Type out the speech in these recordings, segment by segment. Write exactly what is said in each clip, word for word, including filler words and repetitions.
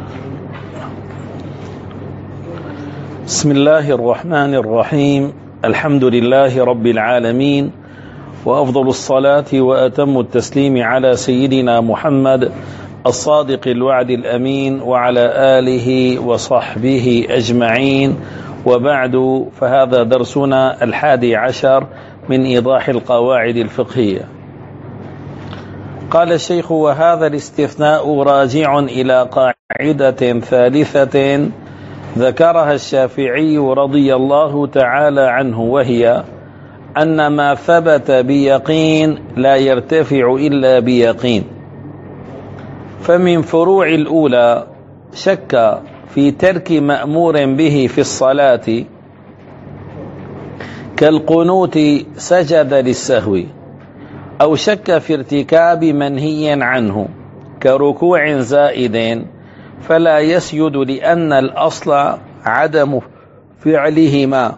بسم الله الرحمن الرحيم. الحمد لله رب العالمين، وأفضل الصلاة وأتم التسليم على سيدنا محمد الصادق الوعد الأمين وعلى آله وصحبه أجمعين، وبعد، فهذا درسنا الحادي عشر من إيضاح القواعد الفقهية. قال الشيخ: وهذا الاستثناء راجع إلى قاعدة ثالثة ذكرها الشافعي رضي الله تعالى عنه، وهي أن ما ثبت بيقين لا يرتفع إلا بيقين. فمن فروع الأولى شك في ترك مأمور به في الصلاة كالقنوت سجد للسهو، أو شك في ارتكاب منهي عنه كركوع زائد فلا يسجد لأن الأصل عدم فعلهما.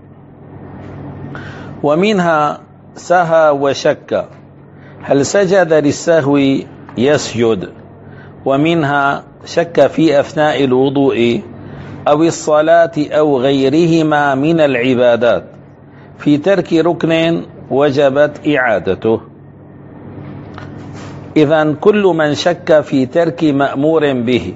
ومنها سهى وشك، هل سجد للسهو يسجد. ومنها شك في أثناء الوضوء أو الصلاة أو غيرهما من العبادات في ترك ركن وجبت إعادته. إذن كل من شك في ترك مأمور به،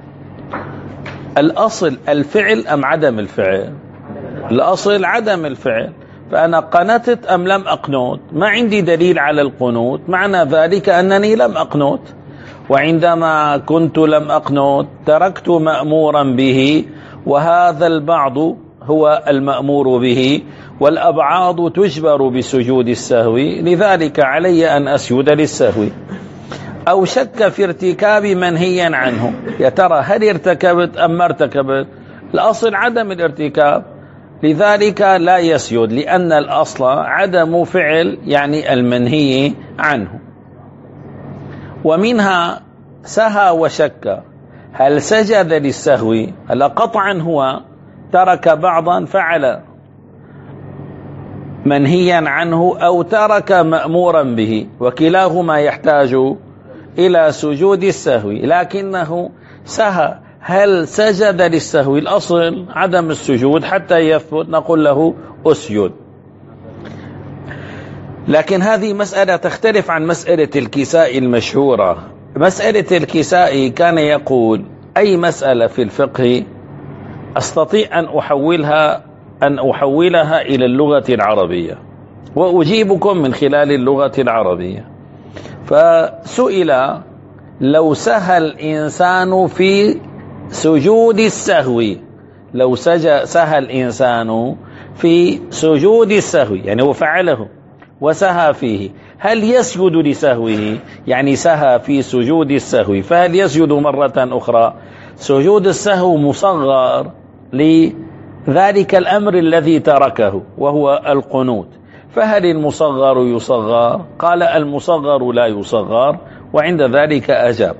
الأصل الفعل أم عدم الفعل؟ الأصل عدم الفعل. فأنا قنتت أم لم أقنت؟ ما عندي دليل على القنوت، معنى ذلك أنني لم أقنت. وعندما كنت لم أقنت تركت مأمورا به، وهذا البعض هو المأمور به، والأبعاض تجبر بسجود السهو، لذلك علي أن أسجد للسهو. أو شك في ارتكاب منهي عنه، يا ترى هل ارتكبت أم ما ارتكبت؟ الأصل عدم الارتكاب، لذلك لا يسجد، لأن الأصل عدم فعل يعني المنهي عنه. ومنها سهى وشك، هل سجد للسهو؟ هل قطعا هو ترك بعضا فعل منهيا عنه، أو ترك مأمورا به، وكلاهما يحتاج إلى سجود السهو، لكنه سهى. هل سجد للسهو؟ الأصل عدم السجود حتى يثبت نقول له أسجد. لكن هذه مسألة تختلف عن مسألة الكساء المشهورة. مسألة الكساء كان يقول: أي مسألة في الفقه أستطيع أن أحولها أن أحولها إلى اللغة العربية، وأجيبكم من خلال اللغة العربية. فسئل: لو سهى الإنسان في سجود السهو، لو سهى الإنسان في سجود السهو يعني هو فعله وسهى فيه، هل يسجد لسهوه؟ يعني سهى في سجود السهو، فهل يسجد مرة أخرى؟ سجود السهو مصغر لذلك الأمر الذي تركه وهو القنوت، فهل المصغر يصغر؟ قال: المصغر لا يصغر، وعند ذلك أجاب.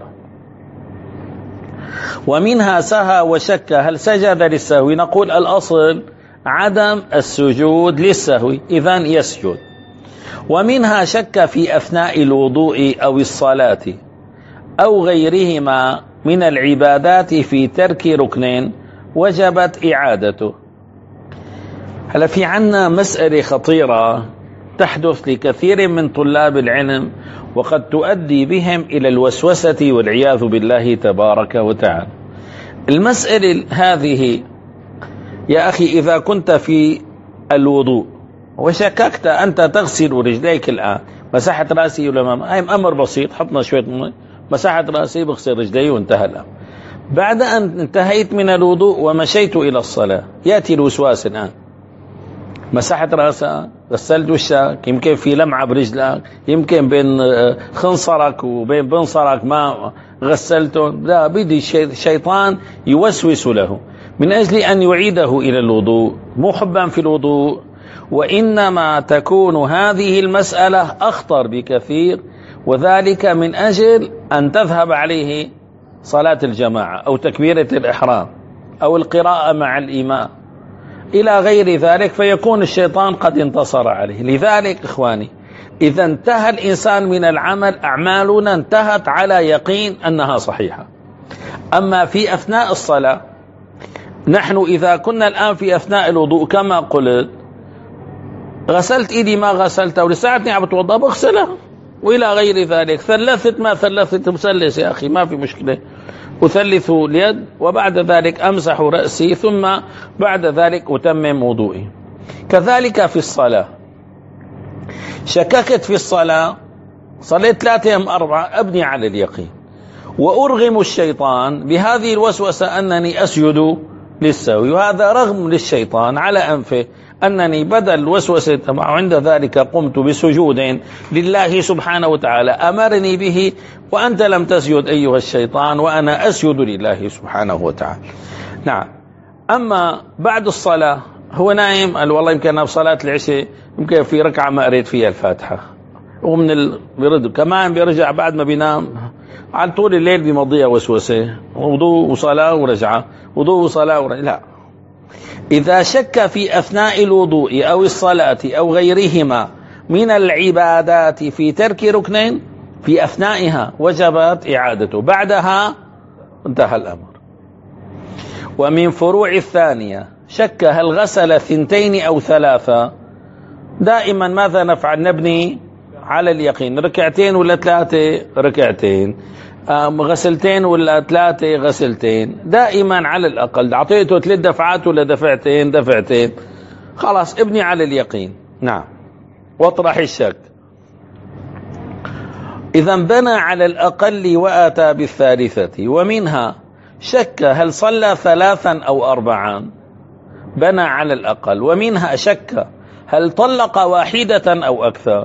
ومنها سهى وشك، هل سجد للسهو؟ نقول الأصل عدم السجود للسهو، إذن يسجد. ومنها شك في أثناء الوضوء أو الصلاة أو غيرهما من العبادات في ترك ركن وجبت إعادته. هل في عنا مسألة خطيرة تحدث لكثير من طلاب العلم، وقد تؤدي بهم إلى الوسوسة والعياذ بالله تبارك وتعالى. المسألة هذه يا أخي، إذا كنت في الوضوء وشككت أنت تغسل رجليك الآن، مسحت رأسي ولا ما، هي أمر بسيط، حطنا شوية ماء، مسحت رأسي بغسل رجلي وانتهى الأمر. بعد أن انتهيت من الوضوء ومشيت إلى الصلاة، يأتي الوسواس الآن: مسحت رأسك، غسلت وشك، يمكن في لمعة برجلك، يمكن بين خنصرك وبين بنصرك ما غسلتهم. لا، بدي الشيطان يوسوس له من أجل أن يعيده إلى الوضوء، مو حبا في الوضوء. وإنما تكون هذه المسألة أخطر بكثير، وذلك من أجل أن تذهب عليه صلاة الجماعة أو تكبيرة الإحرام أو القراءة مع الإمام إلى غير ذلك، فيكون الشيطان قد انتصر عليه. لذلك إخواني، إذا انتهى الإنسان من العمل، أعمالنا انتهت على يقين أنها صحيحة. أما في أثناء الصلاة، نحن إذا كنا الآن في أثناء الوضوء كما قلت، غسلت إيدي ما غسلتها ولساعتني عم بتوضأ بغسلها، وإلى غير ذلك، ثلثت ما ثلثت مثلث يا أخي ما في مشكلة، أثلث اليد وبعد ذلك أمسح رأسي ثم بعد ذلك أتمم وضوئي. كذلك في الصلاة، شككت في الصلاة، صليت ثلاثة أم أربعة، أبني على اليقين وأرغم الشيطان بهذه الوسوسة أنني أسجد للسهو، وهذا رغم للشيطان على أنفه أنني بدل وسوسة عند ذلك قمت بسجود لله سبحانه وتعالى أمرني به، وأنت لم تسجد أيها الشيطان وأنا أسجد لله سبحانه وتعالى. نعم. أما بعد الصلاة هو نايم، قال والله يمكن في صلاة العشاء يمكن في ركعة ما قريت فيها الفاتحة، ومن ال... بيرد كمان بيرجع بعد ما بينام على طول الليل بمضيع وسوسة، وضوء وصلاة ورجعة، وضوء وصلاة ورجعة. لا، إذا شك في أثناء الوضوء أو الصلاة أو غيرهما من العبادات في ترك ركن في أثنائها وجبت إعادته، بعدها انتهى الأمر. ومن فروع الثانية شك هل غسل ثنتين أو ثلاثة، دائما ماذا نفعل؟ نبني على اليقين، ركعتين ولا ثلاثة ركعتين، غسلتين ولا ثلاثة غسلتين، دائما على الأقل أعطيته ثلاث دفعات ولا دفعتين دفعتين، خلاص ابني على اليقين. نعم. واطرح الشك. إذا بنى على الأقل وأتى بالثالثة، ومنها شك هل صلى ثلاثا أو أربعا، بنى على الأقل. ومنها شك هل طلق واحدة أو أكثر.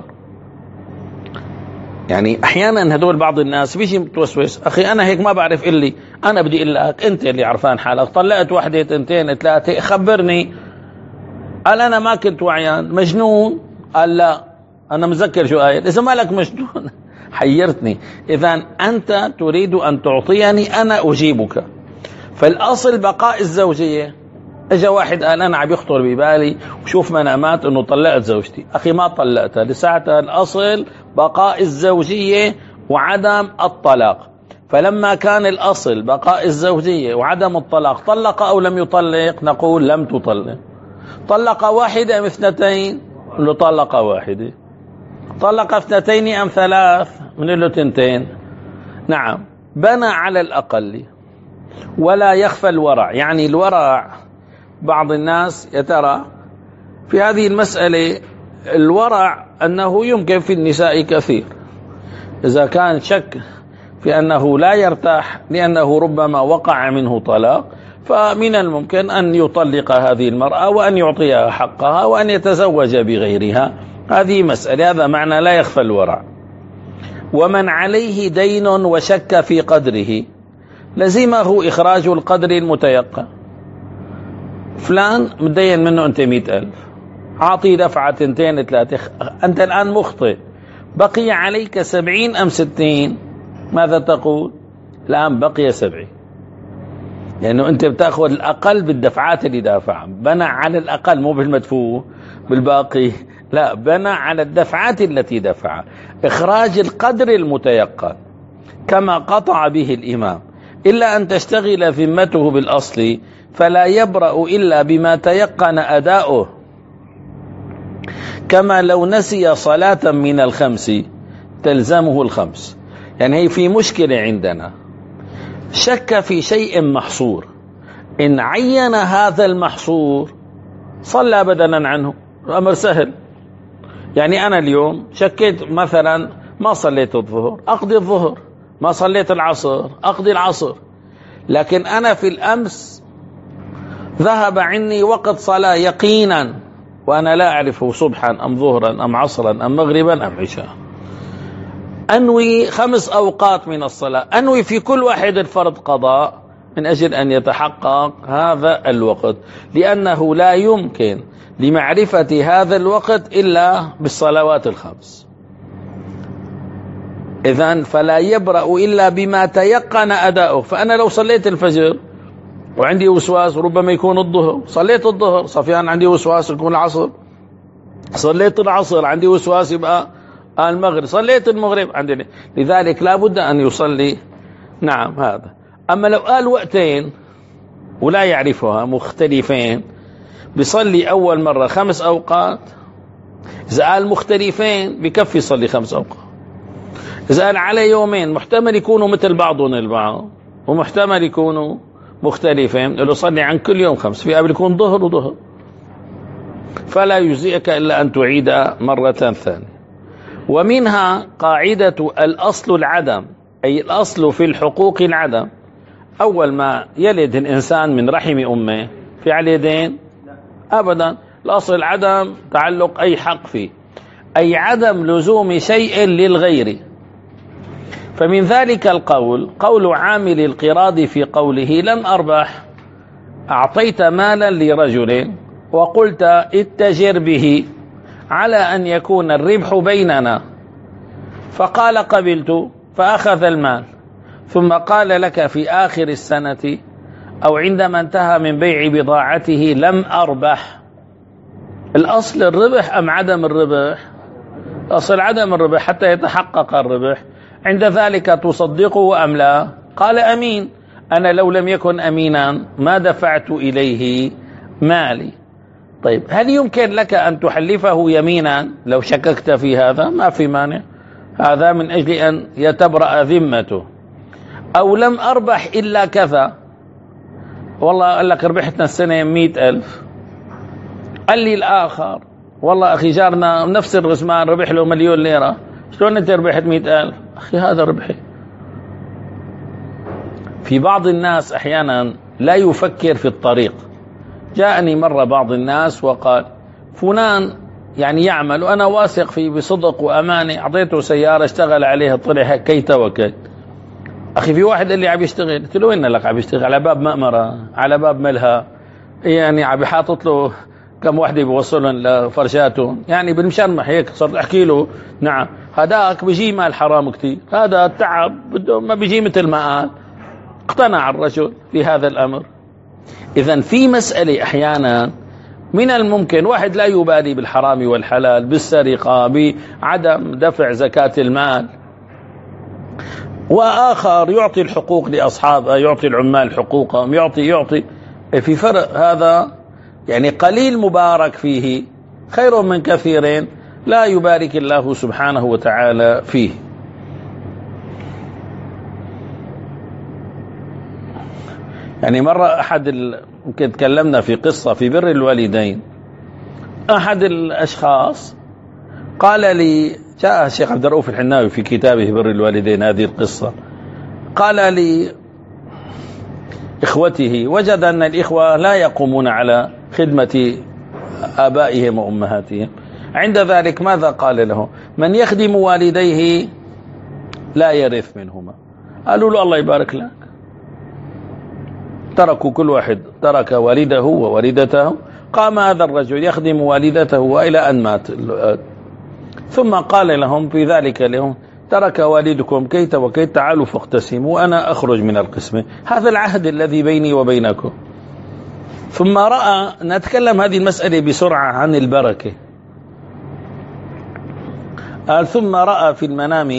يعني أحيانا هدول بعض الناس بيجي متوسوس، أخي أنا هيك ما بعرف إلي، أنا بدي إقول لك أنت اللي عرفان حالك، طلقت واحدة تنتين ثلاثة خبرني. قال أنا ما كنت وعيان. مجنون؟ قال لا أنا مذكر شو قايل. إذا مالك مجنون حيرتني. إذا أنت تريد أن تعطيني أنا أجيبك. فالأصل بقاء الزوجية. اجى واحد قال انا عم يخطر ببالي وشوف منامات انه طلقت زوجتي، اخي ما طلقتها، لساعتها الاصل بقاء الزوجية وعدم الطلاق. فلما كان الاصل بقاء الزوجية وعدم الطلاق، طلق او لم يطلق؟ نقول لم تطلق. طلق واحدة ام اثنتين؟ له طلق واحدة. طلق اثنتين ام ثلاث؟ من له تنتين. نعم. بنى على الاقل ولا يخفى الورع. يعني الورع بعض الناس يترى في هذه المسألة الورع أنه يمكن في النساء كثير، إذا كان شك في أنه لا يرتاح لأنه ربما وقع منه طلاق، فمن الممكن أن يطلق هذه المرأة وأن يعطيها حقها وأن يتزوج بغيرها. هذه مسألة، هذا معنى لا يخفى الورع. ومن عليه دين وشك في قدره لزمه إخراج القدر المتيقن. فلان مدين منه أنت مئة ألف، أعطي دفعة تنتين ثلاثة، أنت الآن مخطئ، بقي عليك سبعين أم ستين، ماذا تقول؟ الآن بقي سبعين، لأنه يعني أنت بتأخذ الأقل بالدفعات اللي دافعها. بنى على الأقل، مو بالمدفوع بالباقي، لا، بنى على الدفعات التي دفعها. إخراج القدر المتيقن كما قطع به الإمام، إلا أن تشتغل ذمته بالأصل فلا يبرأ إلا بما تيقن أداؤه. كما لو نسي صلاة من الخمس تلزمه الخمس. يعني هي في مشكلة عندنا، شك في شيء محصور، إن عين هذا المحصور صلى بدلا عنه، الأمر سهل. يعني أنا اليوم شكيت مثلا ما صليت الظهر، أقضي الظهر، ما صليت العصر، أقضي العصر. لكن أنا في الأمس ذهب عني وقت صلاة يقينا وأنا لا أعرفه صبحا أم ظهرا أم عصرا أم مغربا أم عشاء، أنوي خمس أوقات من الصلاة، أنوي في كل واحد الفرض قضاء من أجل أن يتحقق هذا الوقت، لأنه لا يمكن لمعرفة هذا الوقت إلا بالصلوات الخمس. إذن فلا يبرأ إلا بما تيقن أداؤه. فأنا لو صليت الفجر وعندي وسواس ربما يكون الظهر، صليت الظهر، صفيان عندي وسواس يكون العصر، صليت العصر عندي وسواس يبقى المغرب، صليت المغرب عندي. لذلك لا بد أن يصلي. نعم. هذا أما لو قال وقتين ولا يعرفها مختلفين بيصلي أول مرة خمس أوقات. إذا قال مختلفين بكفي يصلي خمس أوقات. إذا قال على يومين محتمل يكونوا مثل بعضهم البعض ومحتمل يكونوا مختلفين، له صلي عن كل يوم خمس، في قبل يكون ظهر وظهر، فلا يجزئك إلا أن تعيد مرة ثانية. ومنها قاعدة الأصل العدم، أي الأصل في الحقوق العدم. أول ما يلد الإنسان من رحم أمه في على يدين أبدا، الأصل العدم تعلق أي حق فيه، أي عدم لزوم شيء للغير. فمن ذلك القول قول عامل القراض في قوله لم أربح، أعطيت مالا لرجل وقلت اتجر به على أن يكون الربح بيننا، فقال قبلت فأخذ المال، ثم قال لك في آخر السنة أو عندما انتهى من بيع بضاعته لم أربح، الأصل الربح أم عدم الربح؟ أصل عدم الربح حتى يتحقق الربح. عند ذلك تصدقه أم لا؟ قال أمين، أنا لو لم يكن أمينا ما دفعت إليه مالي. طيب هل يمكن لك أن تحلفه يمينا لو شككت في هذا؟ ما في مانع، هذا من أجل أن يتبرأ ذمته. أو لم أربح إلا كذا، والله قال لك ربحتنا السنة مئة ألف، قال لي الآخر والله أخي جارنا نفس الرزمان ربح له مليون ليرة، شلون أنت ربحت مئة ألف؟ أخي هذا ربحي. في بعض الناس أحيانا لا يفكر في الطريق. جاءني مرة بعض الناس وقال فلان يعني يعمل وأنا واثق فيه بصدق وأمانة، أعطيته سيارة اشتغل عليها طلع كي توكل. أخي في واحد اللي عم يشتغل، قلت له وين لك؟ عم يشتغل على باب مأمرة، على باب ملهى، يعني عم يحاطط له كم وحده بيوصلهم لفرشاته، يعني بالمشرمح هيك. صرت احكي له نعم هذاك بيجي مال حرام كتير، هذا تعب بده ما بيجي مثل ما قال. اقتنع الرجل في هذا الامر. اذا في مسألة احيانا من الممكن واحد لا يبالي بالحرام والحلال، بالسرقة، بعدم دفع زكاة المال، واخر يعطي الحقوق لاصحابه، يعطي العمال حقوقهم، يعطي يعطي في فرق. هذا يعني قليل مبارك فيه خير من كثير لا يبارك الله سبحانه وتعالى فيه. يعني مرة أحد ال... يمكن تكلمنا في قصة في بر الوالدين. أحد الأشخاص قال لي، جاء الشيخ عبد الرؤوف الحناوي في كتابه بر الوالدين هذه القصة، قال لي إخوته وجد أن الإخوة لا يقومون على خدمة آبائهم وأمهاتهم. عند ذلك ماذا قال له؟ من يخدم والديه لا يرث منهما. قالوا له الله يبارك لك. تركوا كل واحد ترك والده ووالدته. قام هذا الرجل يخدم والدته وإلى أن مات. ثم قال لهم في ذلك اليوم ترك والدكم كيت وكيت، تعالوا فاقتسموا وأنا أخرج من القسمة، هذا العهد الذي بيني وبينكم. ثم رأى، نتكلم هذه المسألة بسرعة عن البركة. قال ثم رأى في المنام،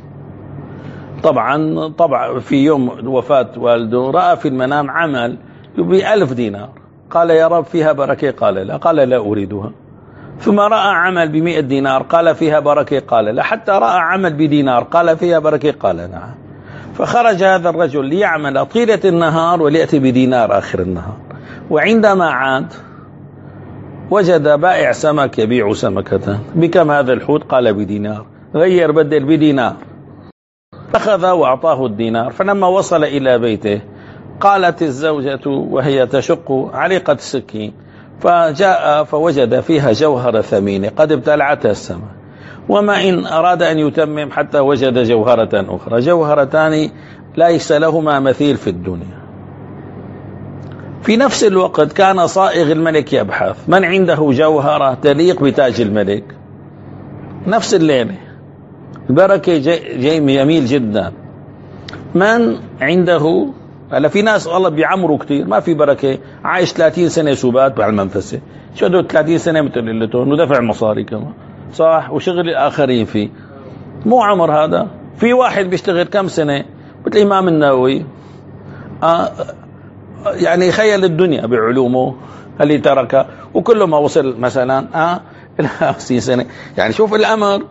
طبعا طبعا في يوم وفاة والده رأى في المنام عمل بألف دينار. قال يا رب فيها بركة؟ قال لا. قال لا أريدها. ثم رأى عمل بمئة دينار، قال فيها بركة؟ قال لا. حتى رأى عمل بدينار، قال فيها بركة؟ قال نعم. فخرج هذا الرجل ليعمل طيلة النهار وليأتي بدينار آخر النهار. وعندما عاد وجد بائع سمك يبيع سمكة. بكم هذا الحوت؟ قال بدينار. غير بدل بدينار. أخذ وأعطاه الدينار. فلما وصل إلى بيته قالت الزوجة وهي تشق علقة السكين، فجاء فوجد فيها جوهرة ثمينة قد ابتلعتها السماء، وما إن أراد أن يتمم حتى وجد جوهرة أخرى، جوهرتان ليس لهما مثيل في الدنيا. في نفس الوقت كان صائغ الملك يبحث من عنده جوهرة تليق بتاج الملك. نفس الليلة البركة جاي, جاي يميل جدا. من عنده، هلا في ناس والله بيعمروا كتير ما في بركة، عايش ثلاثين سنة سبات بعد المنفسة، شو هدول ثلاثين سنة مثل اللتون ودفع مصاري كمان صح، وشغل الآخرين فيه، مو عمر هذا. في واحد بيشتغل كم سنة مثل الإمام النووي آه يعني خيل الدنيا بعلومه اللي تركها، وكل ما وصل مثلا آه إلى خمسين سنة. يعني شوف الأمر.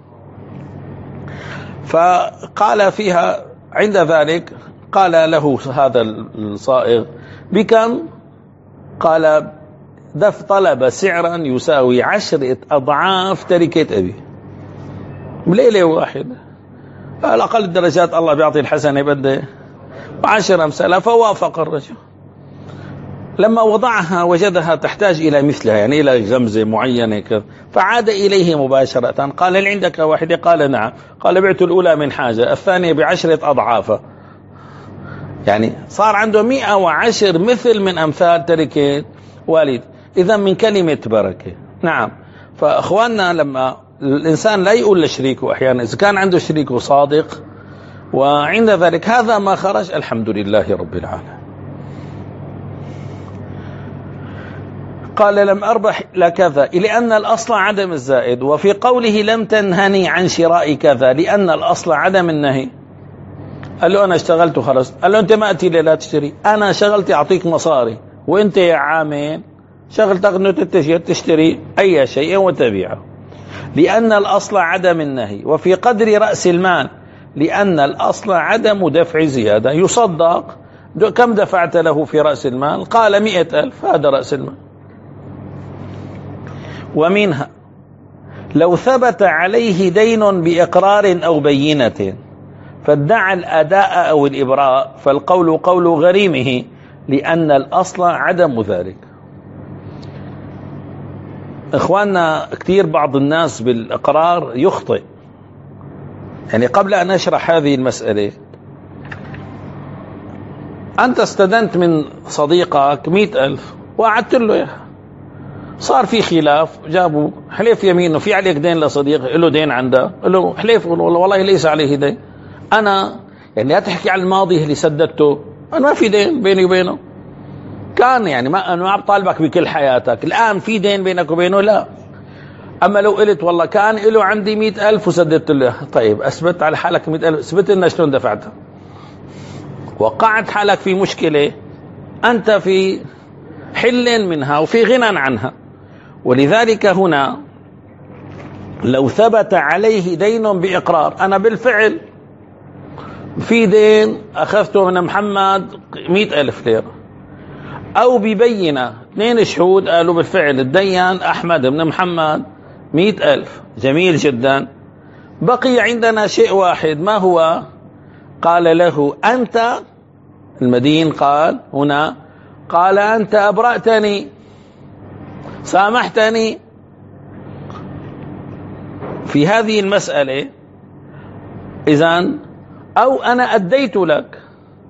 فقال فيها عند ذلك قال له هذا الصائغ بكم؟ قال دف طلب سعرا يساوي عشرة أضعاف تركة أبي بليلة واحدة. على أقل الدرجات الله بيعطي الحسنة بده وعشر أمثالها. فوافق الرجل. لما وضعها وجدها تحتاج إلى مثلها، يعني إلى غمزة معينة كذا، فعاد إليه مباشرة. قال هل عندك واحدة؟ قال نعم. قال بعت الأولى من حاجة، الثانية بعشرة أضعافها. يعني صار عنده مئة وعشر مثل من أمثال تركة والد. إذا من كلمة بركة. نعم. فأخواننا لما الإنسان لا يقول لشريكه أحيانا، إذا كان عنده شريكه صادق وعند ذلك هذا ما خرج، الحمد لله رب العالمين. قال لم أربح لكذا لأن الأصل عدم الزائد، وفي قوله لم تنهني عن شراء كذا لأن الأصل عدم النهي. قال له أنا اشتغلت وخلص. قال له أنت ما أتي لي لا تشتري، أنا شغلتي أعطيك مصاري، وأنت يا عامل شغلتك أنه تشتري أي شيء وتبيعه. لأن الأصل عدم النهي. وفي قدر رأس المال لأن الأصل عدم دفع زيادة. يصدق كم دفعت له في رأس المال؟ قال مئة ألف، هذا رأس المال. ومنها لو ثبت عليه دين بإقرار أو بينة فادعى الأداء أو الإبراء فالقول قول غريمه لأن الأصل عدم ذلك. إخواننا كثير بعض الناس بالإقرار يخطئ. يعني قبل أن أشرح هذه المسألة، أنت استدنت من صديقك مئة ألف وأعدت له إياها، صار في خلاف، جابوا حليف يمين في عليك دين لصديق له دين عنده، له حليف والله والله ليس عليه دين. أنا يعني لا تحكي عن الماضي اللي سددته، أنا ما في دين بيني وبينه، كان يعني ما أنا ما بطالبك بكل حياتك، الآن في دين بينك وبينه لا. أما لو قلت والله كان له عندي مئة ألف وسددت له، طيب أثبت على حالك مئة ألف، أثبت لنا شلون دفعتها. وقعت حالك في مشكلة أنت في حل منها وفي غنى عنها. ولذلك هنا لو ثبت عليه دين بإقرار، أنا بالفعل في دين أخذته من محمد مئة ألف ليرة، أو ببينة اثنين شهود قالوا بالفعل الدين أحمد بن محمد مئة ألف، جميل جدا. بقي عندنا شيء واحد، ما هو؟ قال له أنت المدين، قال هنا قال أنت أبرأتني سامحتني في هذه المسألة، إذن أو أنا أديت لك.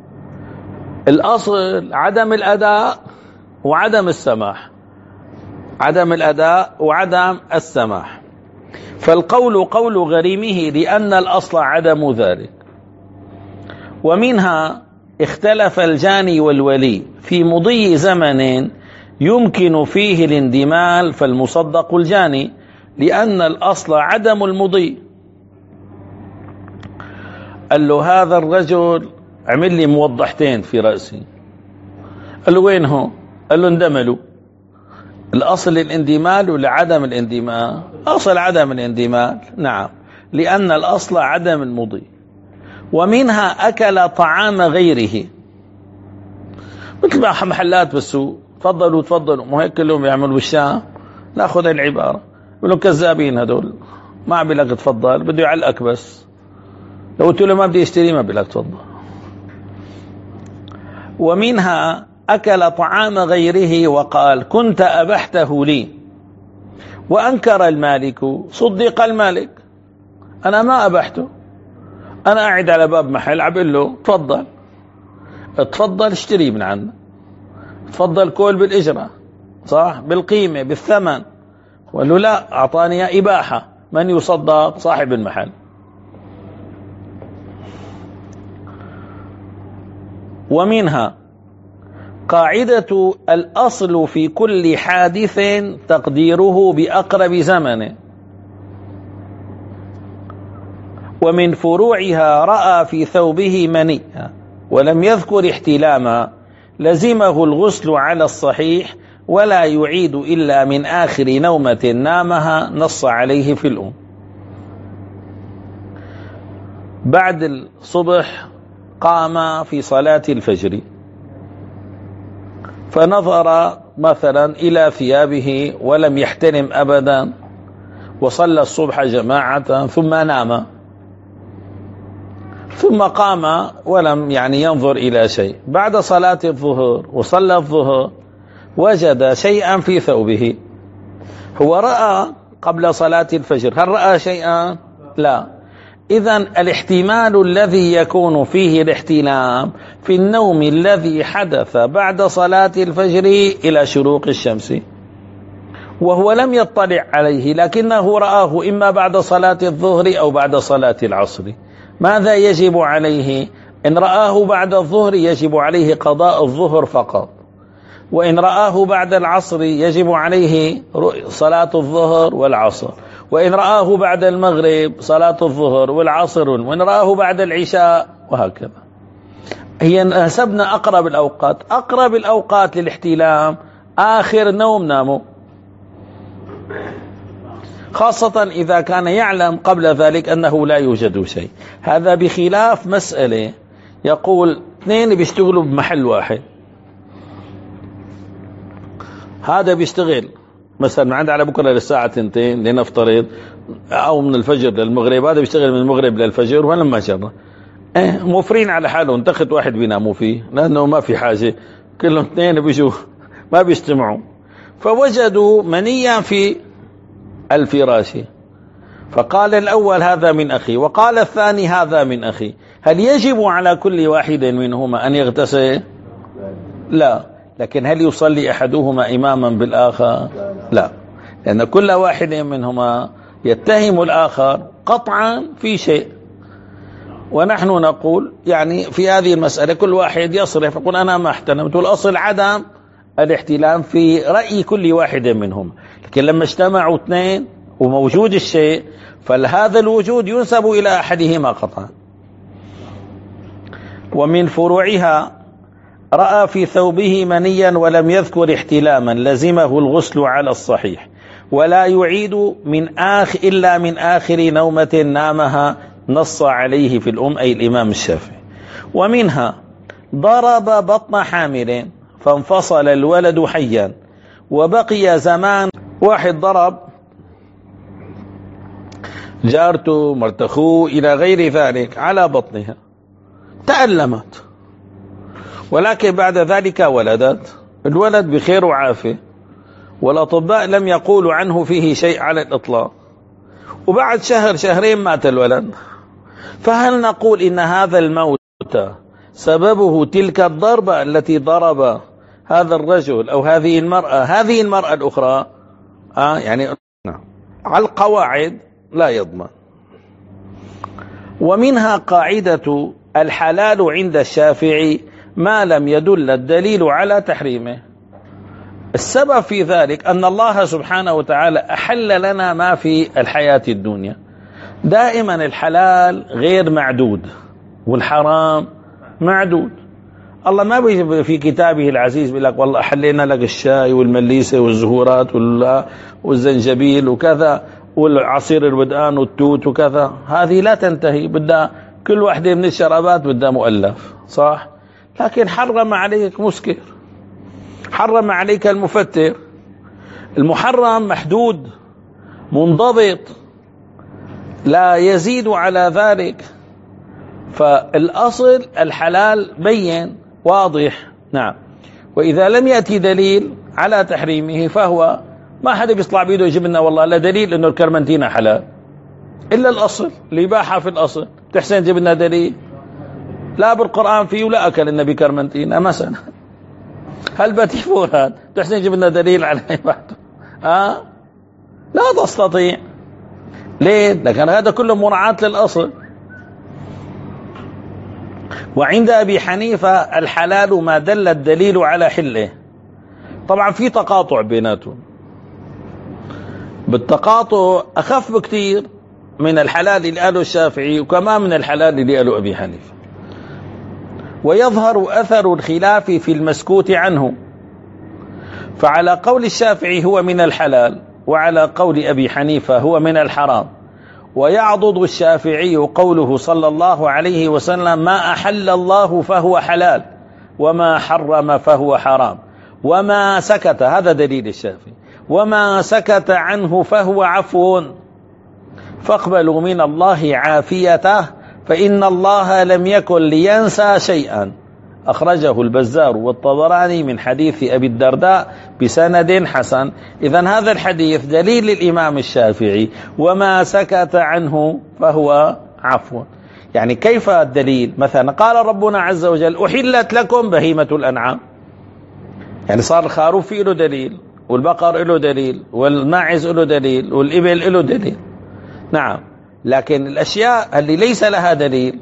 الأصل عدم الأداء وعدم السماح، عدم الأداء وعدم السماح. فالقول قول غريمه لأن الأصل عدم ذلك. ومنها اختلف الجاني والولي في مضي زمن يمكن فيه الاندمال فالمصدق الجاني لأن الأصل عدم المضي. قال له هذا الرجل عمل لي موضحتين في رأسي. قال له وين هو؟ قال له اندملوا. الأصل الاندمال ولا عدم الاندمال؟ أصل عدم الاندمال، نعم، لأن الأصل عدم المضي. ومنها أكل طعام غيره، مثل ما محلات بالسوق تفضلوا تفضلوا، مو هيك كلهم يعملوا بالشام. ناخذ العبارة بيقولوا كذابين هذول، ما عم بيقول لك تفضل، بده يعلقك بس. لو قلت له ما بدي اشتري ما بيقول لك تفضل. ومنها أكل طعام غيره وقال كنت أبحته لي، وأنكر المالك صدق المالك، أنا ما أبحته، أنا قاعد على باب محل عبقول له تفضل تفضل اشتري من عندنا، تفضل كل بالإجرة صح بالقيمة بالثمن. وقال له لا، أعطاني إباحة، من يصدق؟ صاحب المحل. ومنها قاعدة الأصل في كل حادث تقديره بأقرب زمن، ومن فروعها رأى في ثوبه مني. ولم يذكر احتلاما لزمه الغسل على الصحيح ولا يعيد إلا من آخر نومة نامها، نص عليه في الأم. بعد الصبح قام في صلاة الفجر فنظر مثلا إلى ثيابه ولم يحتلم أبدا، وصلى الصبح جماعة ثم نام، ثم قام ولم يعني ينظر إلى شيء. بعد صلاة الظهر وصلى الظهر وجد شيئا في ثوبه. هو رأى قبل صلاة الفجر، هل رأى شيئا؟ لا. إذن الاحتمال الذي يكون فيه الاحتلام في النوم الذي حدث بعد صلاة الفجر إلى شروق الشمس، وهو لم يطلع عليه لكنه رآه إما بعد صلاة الظهر أو بعد صلاة العصر. ماذا يجب عليه؟ إن رآه بعد الظهر يجب عليه قضاء الظهر فقط، وإن رآه بعد العصر يجب عليه صلاة الظهر والعصر، وإن رآه بعد المغرب صلاة الظهر والعصر، وإن رآه بعد العشاء، وهكذا. هي نسبنا أقرب الأوقات. أقرب الأوقات للاحتلام آخر نوم نامه، خاصة إذا كان يعلم قبل ذلك أنه لا يوجد شيء. هذا بخلاف مسألة يقول اثنين بيشتغلوا بمحل واحد، هذا بيشتغل مثلا من عند على بكرة للساعة تنتين لنفترض، أو من الفجر للمغرب، هذا بيشتغل من المغرب للفجر ولما شرنا اه موفرين على حالهم، تاخد واحد بيناموا فيه لأنه ما في حاجة، كلهم اثنين بيجوا ما بيجتمعوا، فوجدوا منيا في الفراش، فقال الأول هذا من أخي، وقال الثاني هذا من أخي. هل يجب على كل واحد منهما أن يغتسل؟ لا. لكن هل يصلي أحدهما إماما بالآخر؟ لا، لأن كل واحد منهما يتهم الآخر قطعا في شيء، ونحن نقول يعني في هذه المسألة كل واحد يصرف يقول أنا ما احتلمت، والأصل عدم الاحتلام في رأي كل واحد منهم. لكن لما اجتمعوا اثنين وموجود الشيء فهذا الوجود ينسب إلى أحدهما قطعا. ومن فروعها رأى في ثوبه منيا ولم يذكر احتلاما لزمه الغسل على الصحيح ولا يعيد من آخ إلا من آخر نومة نامها، نص عليه في الأم أي الإمام الشافعي. ومنها ضرب بطن حامل فانفصل الولد حيا وبقي زمان. واحد ضرب جارته مرتخوه إلى غير ذلك على بطنها، تألمت، ولكن بعد ذلك ولدت، الولد بخير وعافية، والأطباء لم يقولوا عنه فيه شيء على الإطلاق، وبعد شهر شهرين مات الولد. فهل نقول إن هذا الموت سببه تلك الضربة التي ضرب هذا الرجل أو هذه المرأة هذه المرأة الأخرى؟ آه يعني نعم. على القواعد لا يضمن. ومنها قاعدة الحلال عند الشافعي ما لم يدل الدليل على تحريمه. السبب في ذلك أن الله سبحانه وتعالى أحل لنا ما في الحياة الدنيا. دائما الحلال غير معدود والحرام معدود. الله ما بيجي في كتابه العزيز بيقول لك والله أحلينا لك الشاي والمليسة والزهورات والزنجبيل وكذا والعصير الودآن والتوت وكذا، هذه لا تنتهي، بدها كل واحدة من الشرابات بدها مؤلف، صح؟ لكن حرم عليك مسكر، حرم عليك المفتر. المحرم محدود منضبط لا يزيد على ذلك، فالأصل الحلال بين واضح. نعم. وإذا لم يأتي دليل على تحريمه فهو ما حدا بيطلع بيده يجيب لنا والله لا دليل انه الكرمنتين حلال الا الاصل الاباحه في الاصل. تحسن تجيب لنا دليل؟ لا بالقران فيه ولا اكل النبي كرمنتين مثلا. هل بتيفور هذا تحسن تجيب لنا دليل على اباحته؟ اه لا تستطيع. ليه؟ لكن هذا كله مراعاة للاصل. وعند ابي حنيفه الحلال ما دل الدليل على حله. طبعا في تقاطع بيناتهم، بالتقاطع أخف بكثير من الحلال اللي قاله الشافعي وكمان من الحلال اللي قاله أبي حنيفة. ويظهر أثر الخلاف في المسكوت عنه، فعلى قول الشافعي هو من الحلال، وعلى قول أبي حنيفة هو من الحرام. ويعضد الشافعي قوله صلى الله عليه وسلم: ما أحل الله فهو حلال وما حرم فهو حرام، وما سكت، هذا دليل الشافعي، وما سكت عنه فهو عفو، فاقبلوا من الله عافيته فإن الله لم يكن لينسى شيئا. أخرجه البزار والطبراني من حديث أبي الدرداء بسند حسن. إذن هذا الحديث دليل للإمام الشافعي: وما سكت عنه فهو عفو. يعني كيف الدليل؟ مثلا قال ربنا عز وجل: أحلت لكم بهيمة الأنعام، يعني صار الخروف له دليل، والبقر له دليل، والماعز له دليل، والإبل له دليل. نعم، لكن الأشياء اللي ليس لها دليل،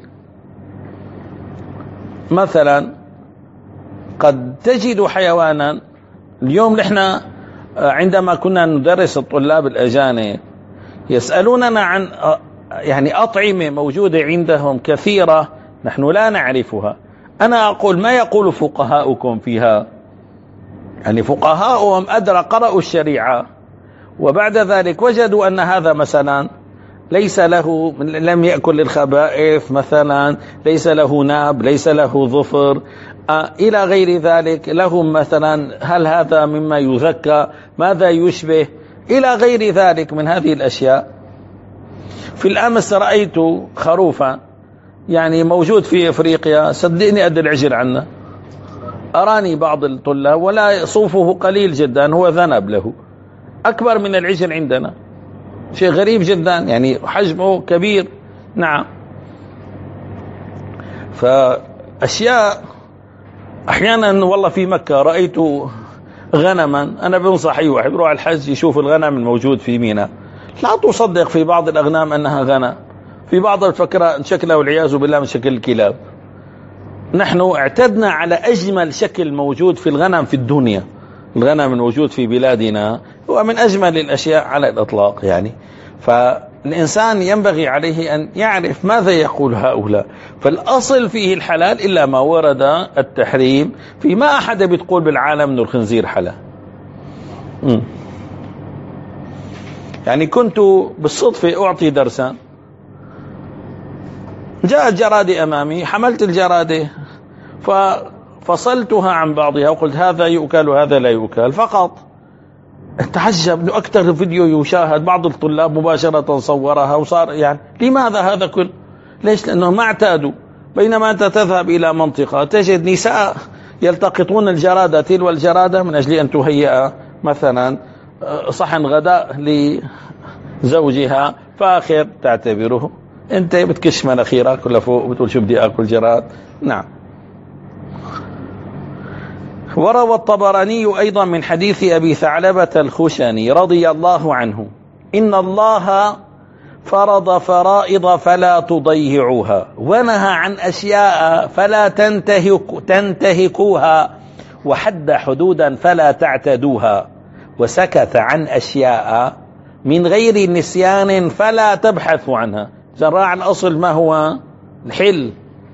مثلا قد تجد حيوانا. اليوم نحن عندما كنا ندرس الطلاب الأجانب يسألوننا عن يعني أطعمة موجودة عندهم كثيرة نحن لا نعرفها. أنا أقول: ما يقول فقهاؤكم فيها؟ يعني فقهاؤهم أدرى، قرأوا الشريعة وبعد ذلك وجدوا أن هذا مثلا ليس له، لم يأكل الخبائث مثلا، ليس له ناب، ليس له ظفر، آه إلى غير ذلك، لهم مثلا هل هذا مما يذكى، ماذا يشبه، إلى غير ذلك من هذه الأشياء. في الأمس رأيت خروفا يعني موجود في أفريقيا، صدقني قد العجل عنا. أراني بعض الطلاب ولا صوفه قليل جدا، هو ذنب له أكبر من العجل عندنا، شيء غريب جدا، يعني حجمه كبير. نعم، فأشياء أحيانا والله في مكة رأيت غنما، أنا بنصح أي واحد يروح الحج يشوف الغنم الموجود في ميناء، لا تصدق في بعض الأغنام أنها غنم، في بعض الفكرة شكلها والعياذ بالله من شكل الكلاب. نحن اعتدنا على أجمل شكل موجود في الغنم في الدنيا، الغنم الموجود في بلادنا هو من أجمل الأشياء على الإطلاق يعني. فالإنسان ينبغي عليه أن يعرف ماذا يقول هؤلاء. فالأصل فيه الحلال إلا ما ورد التحريم، في ما أحد بتقول بالعالم أن الخنزير حلال. م. يعني كنت بالصدفة أعطي درسا، جاءت جرادة أمامي، حملت الجرادة ففصلتها عن بعضها وقلت هذا يؤكل وهذا لا يؤكل فقط. تعجب انه اكثر فيديو يشاهد، بعض الطلاب مباشرة صورها وصار يعني لماذا هذا كل؟ ليش؟ لانه ما اعتادوا. بينما انت تذهب الى منطقة تجد نساء يلتقطون الجرادة تلو الجرادة من اجل ان تهيئ مثلا صحن غداء لزوجها، فاخر تعتبره انت بتكش مناخيرك ولا فوق وبتقول شو بدي اكل جراد. نعم. وروى الطبراني أيضا من حديث أبي ثعلبة الخشني رضي الله عنه: إن الله فرض فرائض فلا تضيعوها، ونهى عن أشياء فلا تنتهك تنتهكوها، وحد حدودا فلا تعتدوها، وسكت عن أشياء من غير نسيان فلا تبحثوا عنها. جراء الأصل ما هو الحل.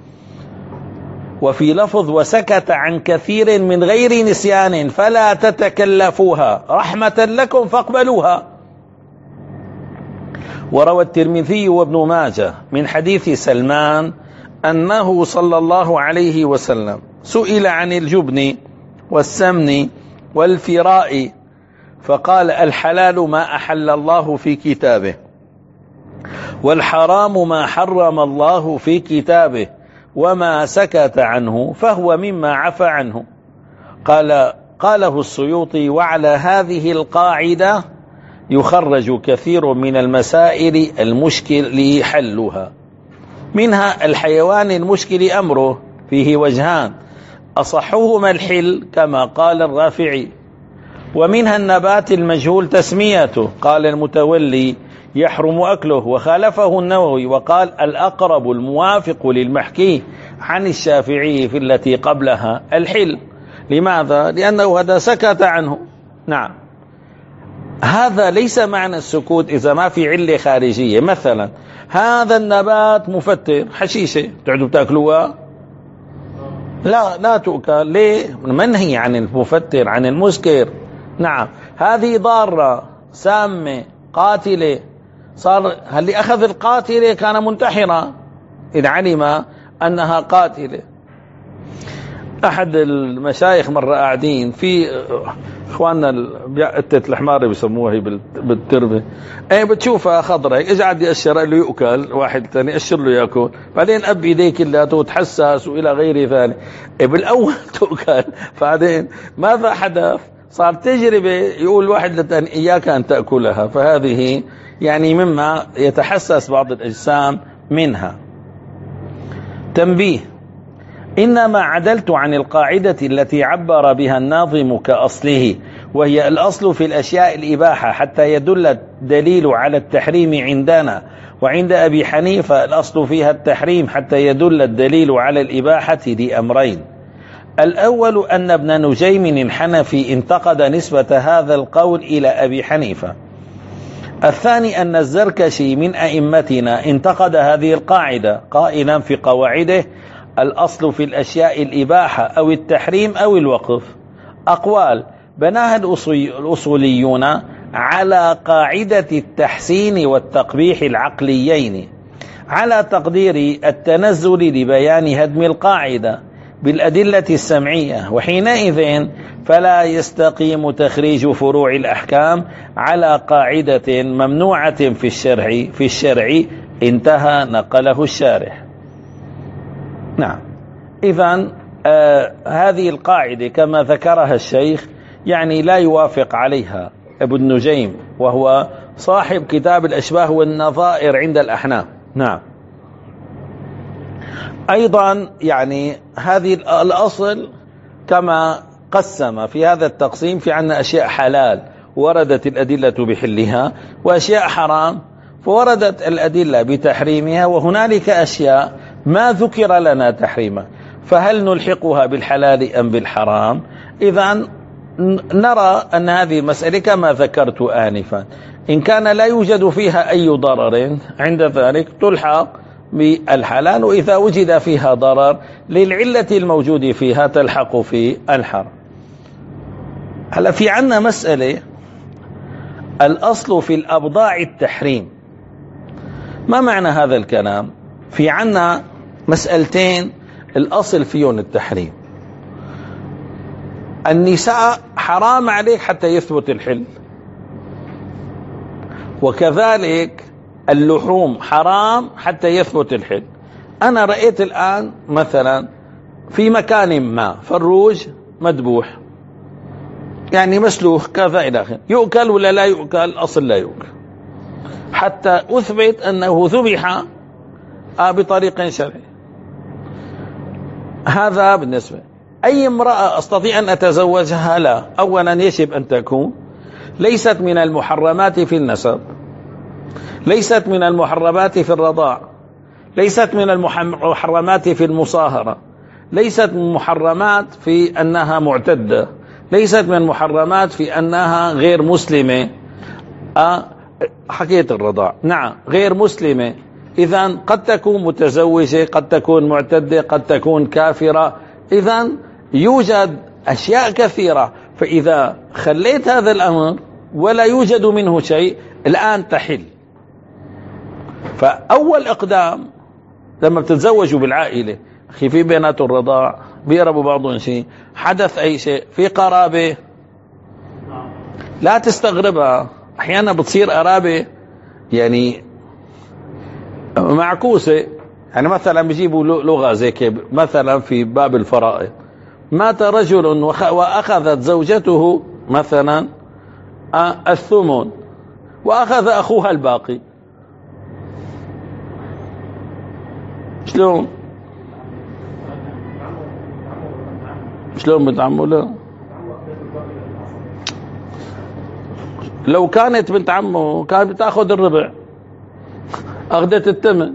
وفي لفظ: وسكت عن كثير من غير نسيان فلا تتكلفوها، رحمة لكم فاقبلوها. وروى الترمذي وابن ماجه من حديث سلمان أنه صلى الله عليه وسلم سئل عن الجبن والسمن والفراء فقال: الحلال ما أحل الله في كتابه، والحرام ما حرم الله في كتابه، وما سكت عنه فهو مما عفى عنه. قال قاله السيوطي: وعلى هذه القاعدة يخرج كثير من المسائل المشكل حلها. منها الحيوان المشكل أمره فيه وجهان، أصحهما الحل كما قال الرافعي، ومنها النبات المجهول تسميته، قال المتولي: يحرم أكله، وخالفه النووي وقال: الأقرب الموافق للمحكي عن الشافعي في التي قبلها الحل. لماذا؟ لأنه هذا سكت عنه. نعم، هذا ليس معنى السكوت إذا ما في علة خارجية. مثلا هذا النبات مفتر، حشيشة، تعدوا بتاكلوها؟ لا لا تؤكل. ليه؟ منهي عن المفتر، عن المسكر. نعم، هذه ضارة سامة قاتلة. صار اللي أخذ القاتلة كان منتحرا إذا علم أنها قاتلة. أحد المشايخ مرة قاعدين في إخواننا قتة الحمار بيسموها بالتربة، أي بتشوفها خضرة، إجا قاعد يأشر له يؤكل، واحد ثاني يأشر له يأكل، بعدين أب إيديك كلها وتحسس وإلى غير ذلك. بالأول تؤكل، بعدين ماذا حدث؟ صار تجربة يقول واحد للثاني إياك أن تأكلها. فهذه يعني مما يتحسس بعض الأجسام منها. تنبيه: إنما عدلت عن القاعدة التي عبر بها الناظم كأصله، وهي الأصل في الأشياء الإباحة حتى يدل الدليل على التحريم عندنا، وعند أبي حنيفة الأصل فيها التحريم حتى يدل الدليل على الإباحة لأمرين: الأول أن ابن نجيم الحنفي انتقد نسبة هذا القول إلى أبي حنيفة. الثاني أن الزركشي من أئمتنا انتقد هذه القاعدة قائلا في قواعده: الأصل في الأشياء الإباحة أو التحريم أو الوقف. أقوال بناها الأصوليون على قاعدة التحسين والتقبيح العقليين على تقدير التنزل لبيان هدم القاعدة بالأدلة السمعية، وحينئذ فلا يستقيم تخريج فروع الأحكام على قاعدة ممنوعة في الشرع في الشرع انتهى نقله الشارح. نعم، إذن آه هذه القاعدة كما ذكرها الشيخ يعني لا يوافق عليها ابن نجيم، وهو صاحب كتاب الأشباه والنظائر عند الأحناف. نعم، أيضا يعني هذه الأصل كما قسم في هذا التقسيم، في عنا أشياء حلال وردت الأدلة بحلها، وأشياء حرام فوردت الأدلة بتحريمها، وهنالك أشياء ما ذكر لنا تحريمها، فهل نلحقها بالحلال أم بالحرام؟ إذن نرى أن هذه المسألة كما ذكرت آنفا، إن كان لا يوجد فيها أي ضرر عند ذلك تلحق بالحلال، وإذا وجد فيها ضرر للعلة الموجودة فيها تلحق في الحرام. هلا في عنا مسألة: الأصل في الأبضاع التحريم. ما معنى هذا الكلام؟ في عنا مسألتين الأصل فيهم التحريم. النساء حرام عليك حتى يثبت الحل، وكذلك اللحوم حرام حتى يثبت الحل. أنا رأيت الآن مثلا في مكان ما فروج مذبوح، يعني مسلوخ كذا إلى آخره، يؤكل ولا لا يؤكل؟ أصل لا يؤكل حتى أثبت أنه ذبح بطريق شرعي. هذا بالنسبة. أي امرأة أستطيع أن أتزوجها؟ لا. أولا يجب أن تكون ليست من المحرمات في النسب، ليست من المحرمات في الرضاع، ليست من المحرمات في المصاهرة، ليست من المحرمات في أنها معتدة، ليست من المحرمات في أنها غير مسلمة. أه حكيت الرضاع، نعم غير مسلمة. إذن قد تكون متزوجة، قد تكون معتدة، قد تكون كافرة. إذن يوجد أشياء كثيرة، فإذا خليت هذا الأمر ولا يوجد منه شيء الآن تحل. فأول إقدام لما بتتزوجوا بالعائلة، أخي في بينات الرضاع بيقربوا بعضهم شيء، حدث أي شيء في قرابة، لا تستغربها. أحيانا بتصير قرابة يعني معكوسة، يعني مثلا بيجيبوا لغة زي كده، مثلا في باب الفرائض مات رجل وأخذت زوجته مثلا الثمن وأخذ أخوها الباقي، شلون شلون بنت عمه؟ لا، لو كانت بنت عمه كانت بتاخذ الربع، أخذت الثمن.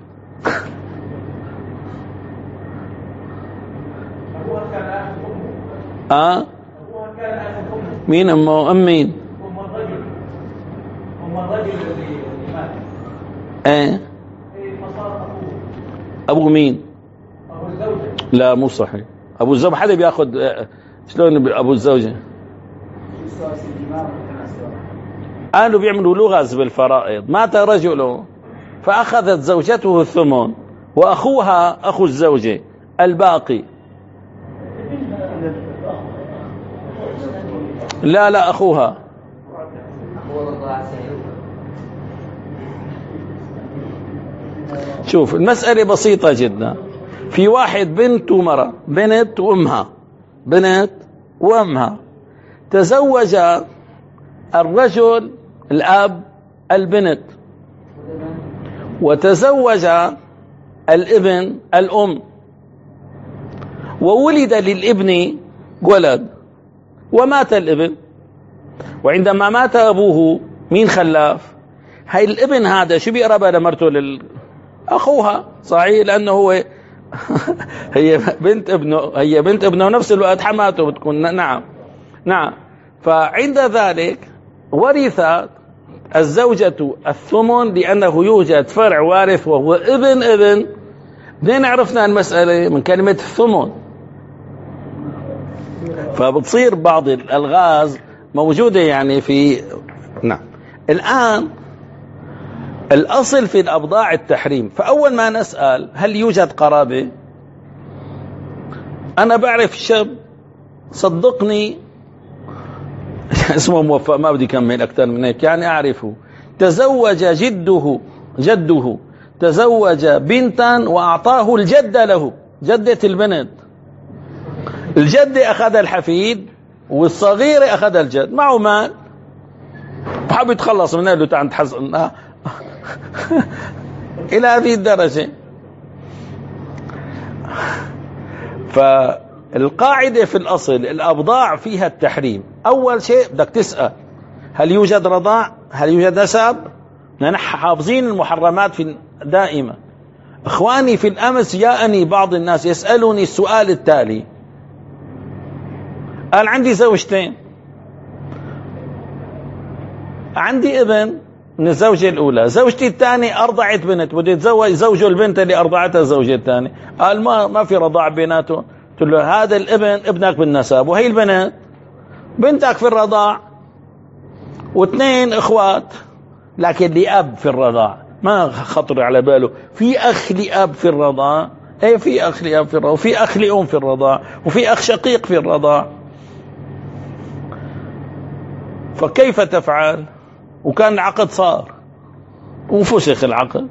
اه مين امه؟ ام مين؟ ام الرجل ام الرجل اللي مات. ايه ابو مين؟ ابو الزوجة. لا مو صحيح. أبو الزوج حدا بياخد شلون أبو الزوجة؟ قالوا بيعملوا لغز بالفرائض. مات رجل فأخذت زوجته الثمن وأخوها أخو الزوجة الباقي. لا لا أخوها. شوف المسألة بسيطة جدا. في واحد بنت ومرأة، بنت وأمها، بنت وأمها، تزوج الرجل الأب البنت، وتزوج الابن الأم، وولد للابن ولد ومات الابن. وعندما مات أبوه مين خلاف؟ هاي الابن هذا شو بيقرب لمرته لل أخوها، صحيح، لأنه هو هي بنت ابنه، هي بنت ابنه ونفس الوقت حماته بتكون. نعم نعم. فعند ذلك ورثت الزوجة الثمن لأنه يوجد فرع وارث وهو ابن ابن. منين عرفنا المسألة؟ من كلمة الثمن. فبتصير بعض الألغاز موجودة يعني في. نعم. الآن الأصل في الأبضاع التحريم. فأول ما نسأل هل يوجد قرابة؟ أنا بعرف شاب صدقني اسمه موفق، ما بدي كمل أكثر من هيك، يعني أعرفه، تزوج جده جده تزوج بنتا وأعطاه الجدة له، جدة البنت. الجدة أخذ الحفيد والصغيرة أخذ الجد، معه مال حاب يتخلص منه، له تعال تحزن إلى هذه الدرجة. فالقاعدة في الأصل الأبضاع فيها التحريم. أول شيء بدك تسأل هل يوجد رضاع؟ هل يوجد نسب؟ نحن حافظين المحرمات في دائما. إخواني في الأمس جاءني بعض الناس يسألوني السؤال التالي، قال عندي زوجتين، عندي ابن من الزوجة الأولى، زوجتي الثانية أرضعت بنت، بدي أتزوج زوجه البنت اللي أرضعتها الزوجة الثانية. قال ما ما في رضاع بيناتهم. قلت له هذا الابن ابنك بالنسب، وهي البنت بنتك في الرضاع، واثنين إخوات لكن لأب في الرضاع. ما خطر على باله في أخ لأب في الرضاع؟ ايه في أخ لأب في الرضاع، وفي أخ لأم في الرضاع، وفي أخ شقيق في الرضاع. فكيف تفعل؟ وكان العقد صار وفسخ العقد.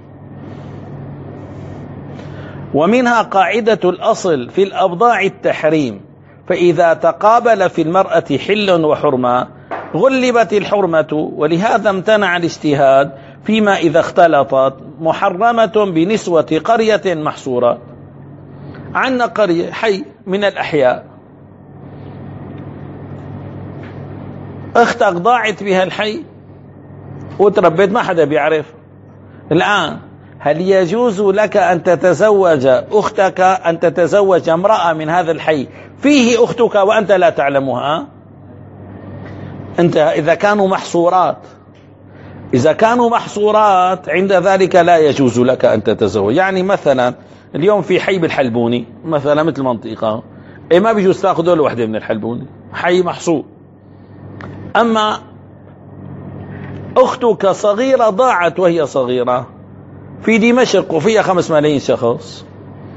ومنها قاعدة الأصل في الأبضاع التحريم. فإذا تقابل في المرأة حل وحرمة غلبت الحرمة، ولهذا امتنع الاجتهاد فيما إذا اختلطت محرمة بنسوة قرية محصورة. عندنا قرية حي من الأحياء، اختك ضاعت بها الحي وتربيت ما حدا بيعرف. الآن هل يجوز لك أن تتزوج أختك، أن تتزوج امرأة من هذا الحي فيه أختك وأنت لا تعلمها؟ أنت إذا كانوا محصورات إذا كانوا محصورات عند ذلك لا يجوز لك أن تتزوج. يعني مثلا اليوم في حي بالحلبوني مثلا، مثل منطقة إيه ما بيجوز تأخذوا له وحدة من الحلبوني، حي محصور. أما أختك صغيرة ضاعت وهي صغيرة في دمشق وفيها خمس ملايين شخص،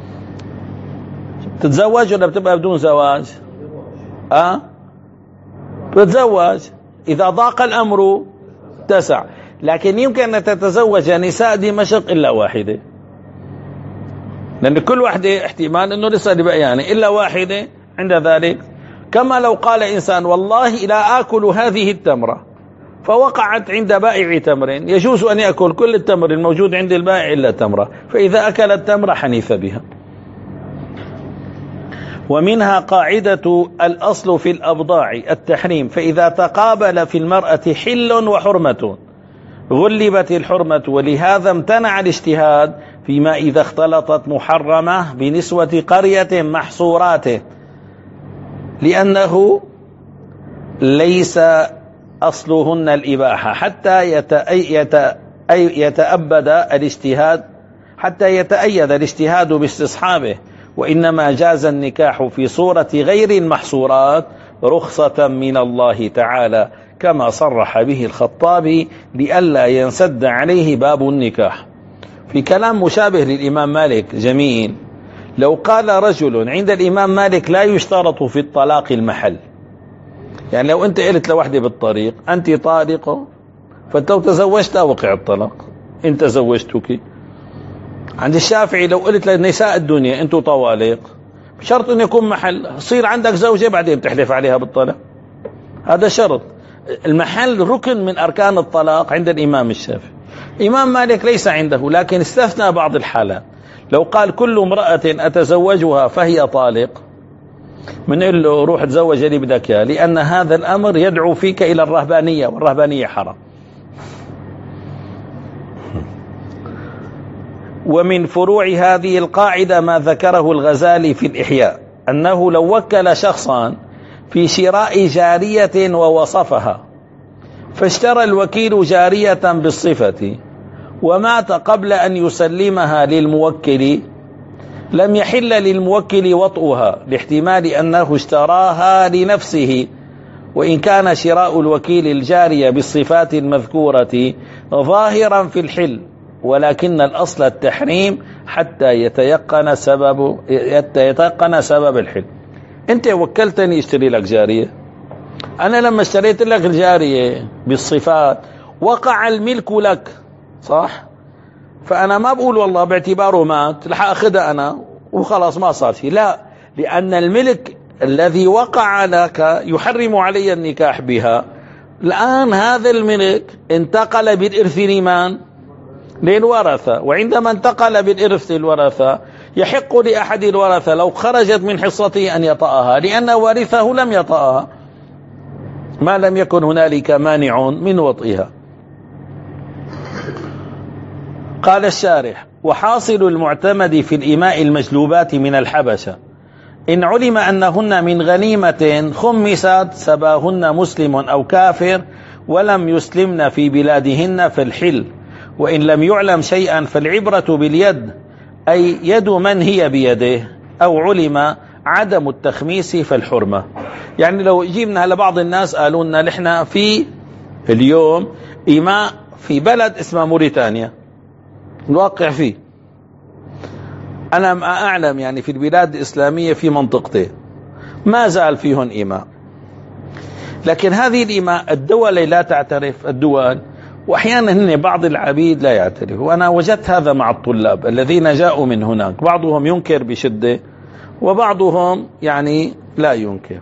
تتزوج ولا بتبقى بدون زواج؟ أه؟ بتتزوج إذا ضاق الأمر تسع. لكن يمكن أن تتزوج نساء دمشق إلا واحدة، لأن كل واحدة احتمال أنه لسه بقيانة، إلا واحدة. عند ذلك كما لو قال إنسان والله لا آكل هذه التمرة، فوقعت عند بائع تمر، يجوز أن يأكل كل التمر الموجود عند البائع إلا تمرة، فإذا أكل التمرة حنيف بها. ومنها قاعدة الأصل في الأبضاع التحريم. فإذا تقابل في المرأة حل وحرمة غلبت الحرمة، ولهذا امتنع الاجتهاد فيما إذا اختلطت محرمة بنسوة قرية محصورات، لأنه ليس أصلهن الإباحة حتى يتأبد الاجتهاد حتى يتأيد الاجتهاد باستصحابه. وإنما جاز النكاح في صورة غير المحصورات رخصة من الله تعالى، كما صرح به الخطابي لئلا ينسد عليه باب النكاح. في كلام مشابه للإمام مالك جميل، لو قال رجل عند الإمام مالك لا يشترط في الطلاق المحل، يعني لو أنت قلت لوحدة بالطريق أنت طالقة، فلو تزوجتها وقع الطلاق، أنت زوجتك. عند الشافعي لو قلت لنساء الدنيا أنتوا طوالق، شرط أن يكون محل، صير عندك زوجة بعدين تحلف عليها بالطلاق، هذا شرط. المحل ركن من أركان الطلاق عند الإمام الشافعي. إمام مالك ليس عنده، لكن استثنى بعض الحالات. لو قال كل امرأة أتزوجها فهي طالق، منقول له روح تزوج اللي بدك اياه، لأن هذا الأمر يدعو فيك إلى الرهبانية، والرهبانية حرام. ومن فروع هذه القاعدة ما ذكره الغزالي في الإحياء، أنه لو وكل شخصا في شراء جارية ووصفها، فاشترى الوكيل جارية بالصفة ومات قبل أن يسلمها للموكل، لم يحل للموكل وطئها، لاحتمال أنه اشتراها لنفسه، وإن كان شراء الوكيل الجارية بالصفات المذكورة ظاهرا في الحل، ولكن الأصل التحريم حتى يتيقن سبب يتيقن سبب الحل. أنت وكلتني اشتري لك جارية، أنا لما اشتريت لك الجارية بالصفات وقع الملك لك، صح؟ فأنا ما بقول والله باعتباره مات رح أخذها أنا وخلاص ما صار شيء، لا، لأن الملك الذي وقع لك يحرم علي النكاح بها. الآن هذا الملك انتقل بالإرث لمن؟ للورثة، وعندما انتقل بالإرث للورثة يحق لأحد الورثة لو خرجت من حصته أن يطأها، لأن وارثه لم يطأها ما لم يكن هنالك مانع من وطئها. قال الشارح: وحاصل المعتمد في الإماء المجلوبات من الحبشة إن علم أنهن من غنيمة خمست سباهن مسلم أو كافر ولم يسلمن في بلادهن فالحل، وإن لم يعلم شيئا فالعبرة باليد، أي يد من هي بيده، أو علم عدم التخميس فالحرمة. يعني لو جيبنا لبعض الناس قالوا لنا نحن في اليوم إماء في بلد اسمه موريتانيا، الواقع فيه أنا ما أعلم يعني في البلاد الإسلامية في منطقتين ما زال فيهن إماء، لكن هذه الإماء الدول لا تعترف الدول، وأحيانا هن بعض العبيد لا يعترف. وأنا وجدت هذا مع الطلاب الذين جاءوا من هناك، بعضهم ينكر بشدة وبعضهم يعني لا ينكر.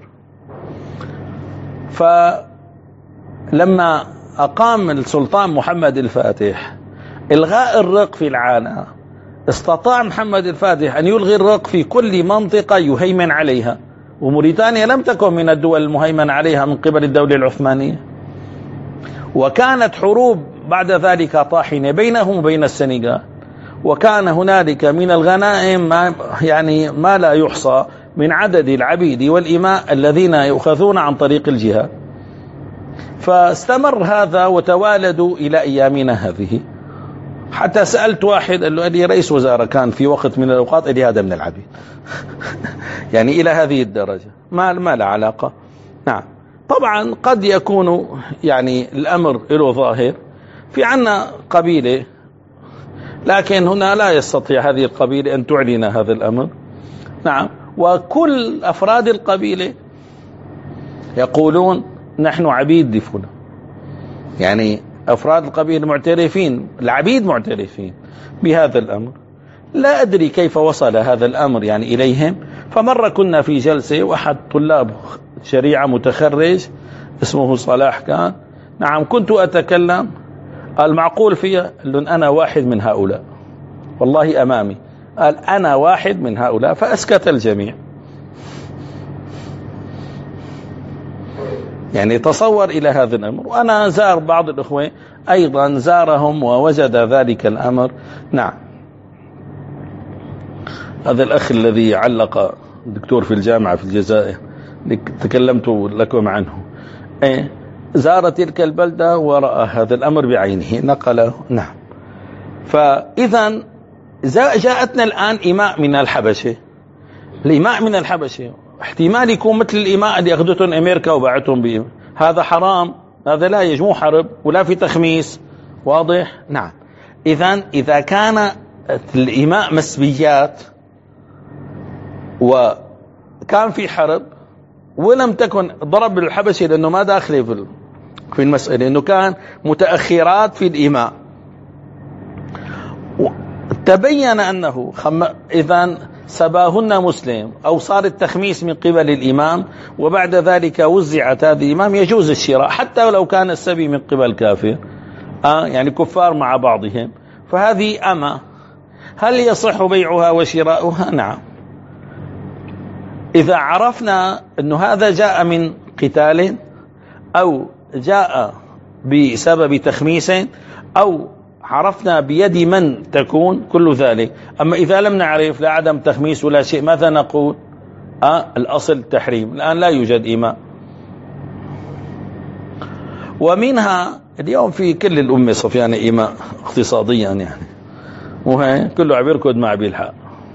فلما أقام السلطان محمد الفاتح إلغاء الرق في العالم، استطاع محمد الفاتح أن يلغي الرق في كل منطقة يهيمن عليها، وموريتانيا لم تكن من الدول المهيمن عليها من قبل الدولة العثمانية، وكانت حروب بعد ذلك طاحنة بينهم وبين السنغال، وكان هنالك من الغنائم ما يعني ما لا يحصى من عدد العبيد والإماء الذين يؤخذون عن طريق الجهاد. فاستمر هذا وتوالدوا إلى أيامنا هذه، حتى سألت واحد قال له لي رئيس وزارة كان في وقت من الأوقات قال لي هذا من العبيد يعني إلى هذه الدرجة، ما ما له علاقة. نعم طبعا قد يكون يعني الأمر له ظاهر، في عنا قبيلة لكن هنا لا يستطيع هذه القبيلة أن تعلن هذا الأمر، نعم، وكل أفراد القبيلة يقولون نحن عبيد لفلان، يعني أفراد القبيلة معترفين، العبيد معترفين بهذا الأمر. لا أدري كيف وصل هذا الأمر يعني إليهم. فمرة كنا في جلسة وأحد طلاب شريعة متخرج اسمه صلاح كان، نعم، كنت أتكلم، قال معقول فيها؟ قال أنا واحد من هؤلاء، والله أمامي، قال أنا واحد من هؤلاء، فأسكت الجميع. يعني تصور إلى هذا الأمر. وأنا زار بعض الأخوة أيضا زارهم ووجد ذلك الأمر. نعم، هذا الأخ الذي علق الدكتور في الجامعة في الجزائر تكلمت لكم عنه، إيه زار تلك البلدة ورأى هذا الأمر بعينه، نقله. نعم، فإذا جاءتنا الآن إماء من الحبشة، الإيماء من الحبشة احتمال يكون مثل الإيماء اللي أخذتهم أمريكا وباعتهم بهم، هذا حرام، هذا لا يجوز، مو حرب ولا في تخميس. واضح؟ نعم. إذن إذا كان الإيماء مسبيات وكان في حرب ولم تكن ضرب الحبشة لأنه ما داخله في في المسألة، إنه كان متأخرات في الإيماء، تبين أنه خم... إذن سباهن مسلم أو صار التخميس من قبل الإمام وبعد ذلك وزعت هذه الإمام، يجوز الشراء حتى لو كان السبي من قبل كافر، آه يعني كفار مع بعضهم. فهذه أما هل يصح بيعها وشراؤها؟ نعم. إذا عرفنا أنه هذا جاء من قتال أو جاء بسبب تخميس أو عرفنا بيد من تكون كل ذلك. أما إذا لم نعرف لا عدم تخميس ولا شيء، ماذا نقول؟ آه الأصل تحريم، الآن لا يوجد إيماء. ومنها اليوم في كل الأمة صفيان إيماء اقتصاديا يعني، وهي كله عم يركض مع بالحق.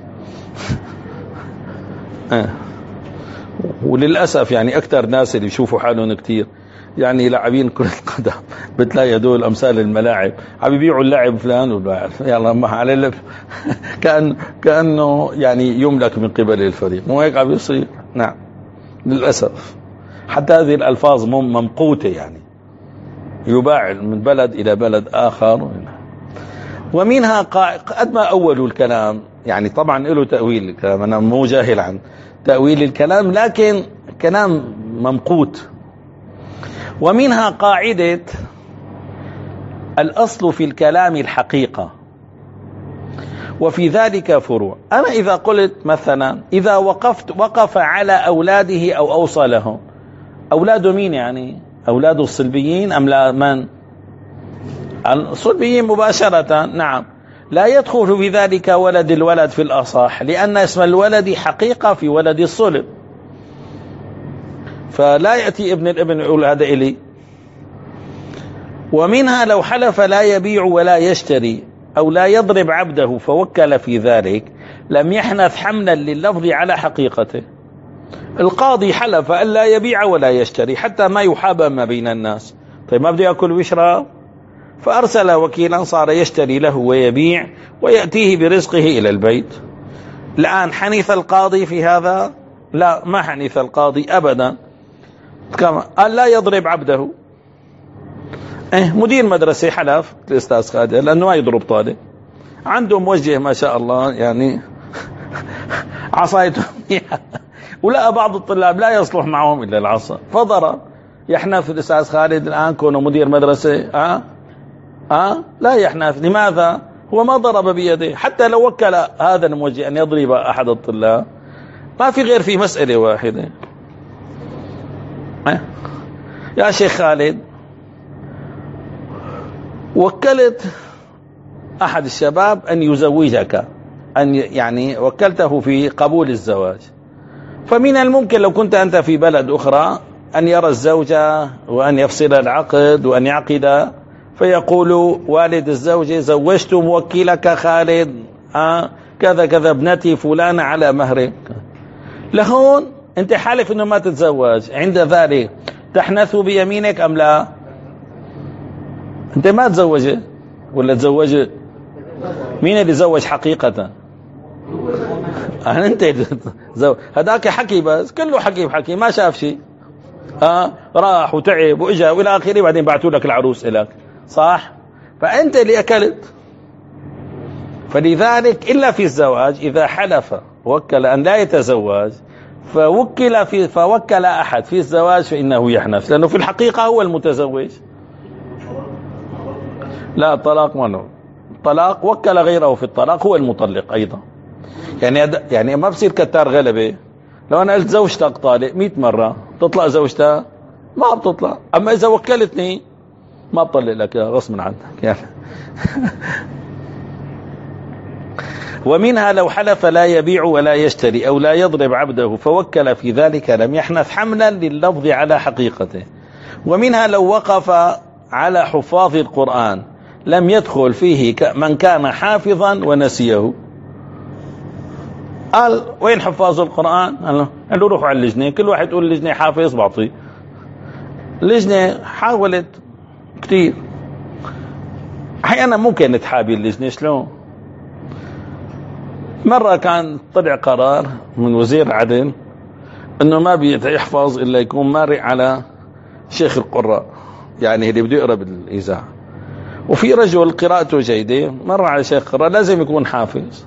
آه. وللأسف يعني أكثر ناس اللي يشوفوا حالهم كتير يعني لاعبين كرة القدم بتلاقي هدول أمثال الملاعب عم يبيعوا اللاعب فلان واللاعب يلا ما على اللب كأن كأنه يعني يملك من قبل الفريق، مو هيك عم يصير؟ نعم للأسف. حتى هذه الألفاظ ممقوتة يعني، يباع من بلد إلى بلد آخر. ومنها قد ما أول الكلام يعني طبعا له تأويل الكلام، أنا مو جاهل عن تأويل الكلام لكن كلام ممقوت. ومنها قاعدة الأصل في الكلام الحقيقة وفي ذلك فروع. أنا إذا قلت مثلا إذا وقفت وقف على أولاده أو أوصى لهم، أولاد مين يعني؟ أولاد الصلبيين أم لا من؟ الصلبيين مباشرة. نعم لا يدخل في ذلك ولد الولد في الأصح، لأن اسم الولد حقيقة في ولد الصلب، فلا يأتي ابن الابن يقول هذا إلي. ومنها لو حلف لا يبيع ولا يشتري أو لا يضرب عبده فوكل في ذلك لم يحنث حملا لللفظ على حقيقته. القاضي حلف أن لا يبيع ولا يشتري حتى ما يحاب ما بين الناس، طيب ما بده يأكل ويشرب، فأرسل وكيلا صار يشتري له ويبيع ويأتيه برزقه إلى البيت. الآن حنث القاضي في هذا؟ لا ما حنث القاضي أبدا. كما قال لا يضرب عبده، إيه مدير مدرسة حلف الأستاذ خالد لأنه ما يضرب طالب، عنده موجه ما شاء الله يعني عصايته ولقى بعض الطلاب لا يصلح معهم إلا العصا فضرب. يحنث الأستاذ خالد الآن كونه مدير مدرسة؟ أه؟ أه؟ لا يحنث. لماذا؟ هو ما ضرب بيده، حتى لو وكل هذا الموجه أن يضرب أحد الطلاب ما في غير في مسألة واحدة. أه؟ يا شيخ خالد وكلت أحد الشباب أن يزوجك، أن يعني وكلته في قبول الزواج، فمن الممكن لو كنت أنت في بلد أخرى أن يرى الزوجة وأن يفصل العقد وأن يعقد، فيقول والد الزوجة زوجت موكلك خالد آه كذا كذا ابنتي فلانة على مهرك. لهون أنت حالف أنه ما تتزوج، عند ذلك تحنث بيمينك أم لا؟ أنت ما تزوجت ولا تزوجت؟ مين اللي زوج حقيقة؟ أنت زوج. هذاك حكي بس، كله حكي بحكي ما شاف شيء. آه راح وتعب وإجا وإلى آخره، بعدين بعثوا لك العروس إلك، صح؟ فأنت اللي أكلت. فلذلك إلا في الزواج إذا حلف وكل أن لا يتزوج فوكل في فوكل أحد في الزواج فإنه يحنث، لأنه في الحقيقة هو المتزوج. لا الطلاق منه، الطلاق وكل غيره في الطلاق، هو المطلق أيضا. يعني يعني ما بصير كتار غلبة. لو أنا قلت زوجتك طالق مئة مرة تطلع زوجتها؟ ما بتطلع. أما إذا وكلتني ما بطلق لك غصب عنك يعني. ومنها لو حلف لا يبيع ولا يشتري أو لا يضرب عبده فوكل في ذلك لم يحنث حملا لللفظ على حقيقته. ومنها لو وقف على حفاظ القرآن لم يدخل فيه من كان حافظا ونسيه. قال وين حفاظ القرآن؟ قال له روحوا على اللجنة، كل واحد يقول اللجنة حافظ بعطيه. اللجنة حاولت كتير، أحيانا ممكن تحابي اللجنة. شلون؟ مرة كان طلع قرار من وزير العدل انه ما بيحفظ الا يكون مارق على شيخ القراء، يعني اللي بده يقرا بالاذاعه، وفي رجل قراءته جيده مر على شيخ القراء لازم يكون حافظ،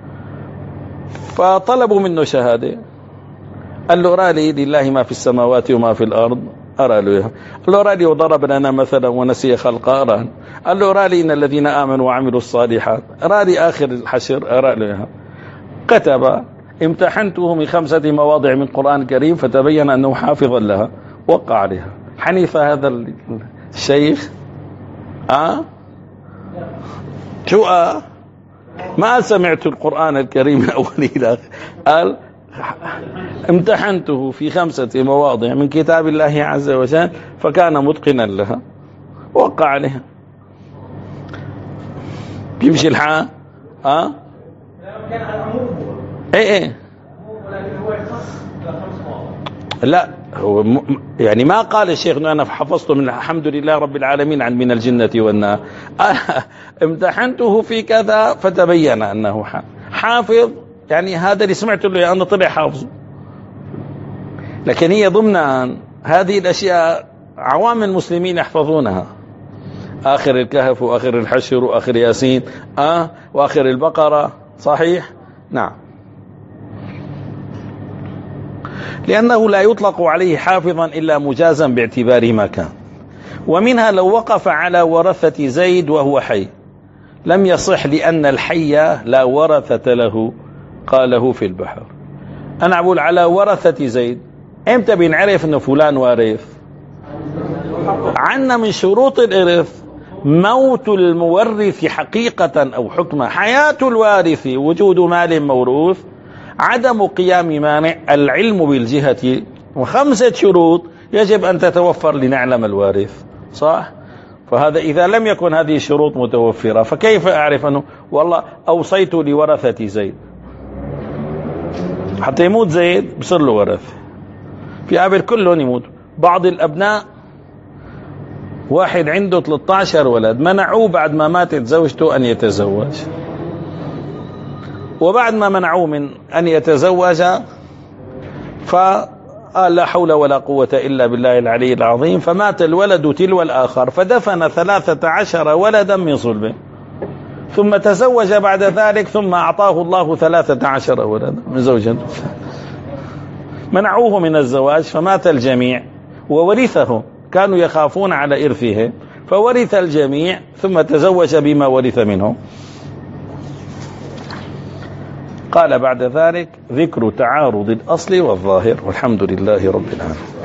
فطلبوا منه شهاده. قال له ارى لي لله ما في السماوات وما في الارض، ارى له اياها. قال له ارى لي وضرب لنا مثلا ونسي خلقه، ارى. قال له ارى لي ان الذين امنوا وعملوا الصالحات، ارى لي اخر الحشر، ارى له اياها. كتب امتحنته من خمسة مواضع من القرآن الكريم فتبين أنه حافظا لها، وقع عليها. حنيفة هذا الشيخ أه؟ شو أه؟ ما سمعت القرآن الكريم من أول إلى آخر. قال امتحنته في خمسة مواضع من كتاب الله عز وجل فكان متقنا لها، وقع عليها. بيمشي الحال أه؟ ايه ايه لا هو م... يعني ما قال الشيخ انه انا حفظته من الحمد لله رب العالمين عن من الجنة والنار. امتحنته في كذا فتبين انه حافظ، يعني هذا اللي سمعت له انه طلع حافظ. لكن هي ضمن هذه الاشياء عوام المسلمين يحفظونها، اخر الكهف واخر الحشر واخر ياسين اه واخر البقرة. صحيح؟ نعم، لأنه لا يطلق عليه حافظا إلا مجازا باعتبار ما كان. ومنها لو وقف على ورثة زيد وهو حي لم يصح، لأن الحي لا ورثة له، قاله في البحر. أنا أقول على ورثة زيد، إمتى بنعرف أنه فلان وارث؟ عنا من شروط الإرث موت المورث حقيقة أو حكما، حياة الوارث وجود مال موروث، عدم قيام مانع، العلم بالجهة، وخمسة شروط يجب أن تتوفر لنعلم الوارث. صح؟ فهذا إذا لم يكن هذه الشروط متوفرة فكيف أعرف أنه والله أوصيت لورثة زيد حتى يموت زيد بصير له ورث؟ في قابل كلهم يموت. بعض الأبناء واحد عنده ثلاثة عشر ولد منعوه بعد ما ماتت زوجته أن يتزوج، وبعد ما منعوه من أن يتزوج فقال لا حول ولا قوة إلا بالله العلي العظيم، فمات الولد تلو الآخر، فدفن ثلاثة عشر ولدا من صلبه، ثم تزوج بعد ذلك، ثم أعطاه الله ثلاثة عشر ولدا من زوجته. منعوه من الزواج فمات الجميع وورثه، كانوا يخافون على إرثه فورث الجميع، ثم تزوج بما ورث منهم. قال بعد ذلك ذكر تعارض الأصل والظاهر، والحمد لله رب العالمين.